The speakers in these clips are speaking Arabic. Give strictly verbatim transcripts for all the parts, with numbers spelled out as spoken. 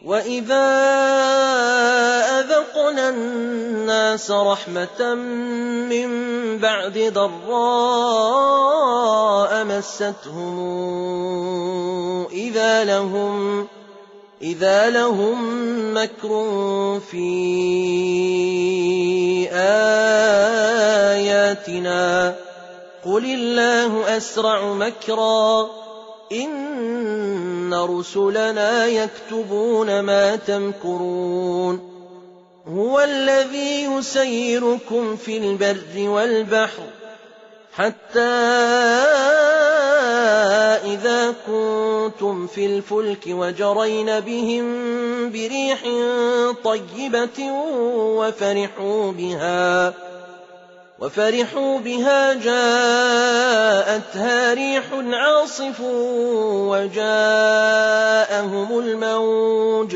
وَإِذَا أَذَقْنَا النَّاسَ رَحْمَةً مِّن بَعْدِ ضَرَّاءَ مَسَّتْهُمْ إِذَا لَهُمْ إِذَا لَهُم مَّكْرٌ فِي آيَاتِنَا قُلِ اللَّهُ أَسْرَعُ مَكْرًا إِنَّ رُسُلَنَا يَكْتُبُونَ مَا تَمْكُرُونَ هُوَ الَّذِي يُسَيِّرُكُمْ فِي الْبَرِّ وَالْبَحْرِ حَتَّى إِذَا كُنتُمْ فِي الْفُلْكِ وَجَرَيْنَ بِهِم بِرِيحٍ طَيِّبَةٍ وَفَرِحُوا بِهَا وَفَرِحُوا بِهَا جَاءَتْهَا رِيحٌ عَاصِفٌ وَجَاءَهُمُ الْمَوْجُ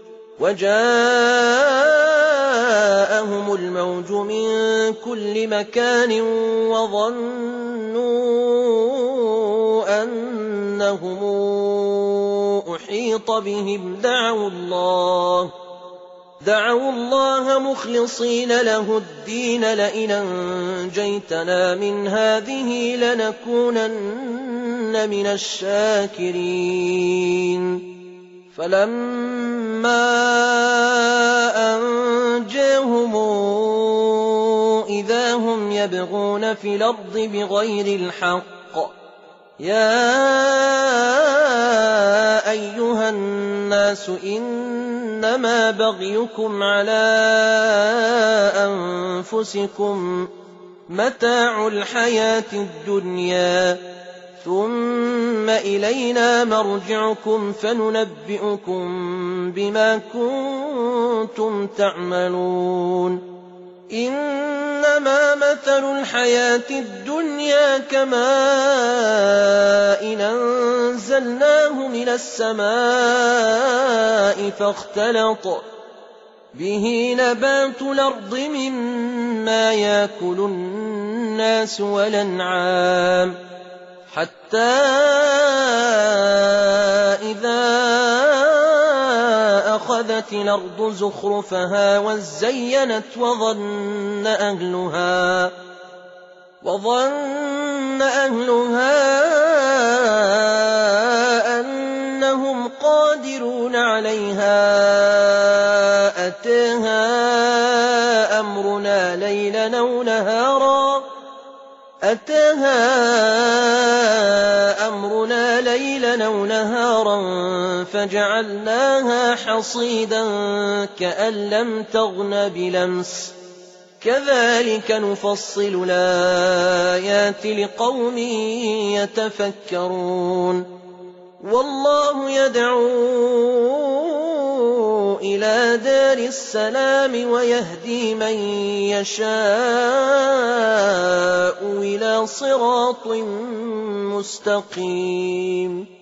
وَجَاءَهُمُ الْمَوْجُ مِنْ كُلِّ مَكَانٍ وَظَنُّوا أَنَّهُمْ أُحِيطَ بِهِمْ دَعَوُا اللَّهَ دعوا الله مخلصين له الدين لئن أنجيتنا من هذه لنكونن من الشاكرين فلما أنجاهم إذا هم يبغون في الأرض بغير الحق يا أيها الناس إنما بغيكم على أنفسكم متاع الحياة الدنيا ثم إلينا مرجعكم فننبئكم بما كنتم تعملون إنما مثل الحياة الدنيا كماء أنزلناه من السماء فاختلط به نبات الأرض مما يأكل الناس والأنعام حتى إذا أخذت الأرض زخرفها وزينت وظن أهلها وظن أهلها أنهم قادرون عليها أتاها أمرنا ليلا أو نهارا أتاها أمرنا ليلا أو نهارا فجعلناها حصيدا كأن لم تغن بلمس كذلك نفصل الآيات لقوم يتفكرون والله يدعو إلى دار السلام ويهدي من يشاء إلى صراط مستقيم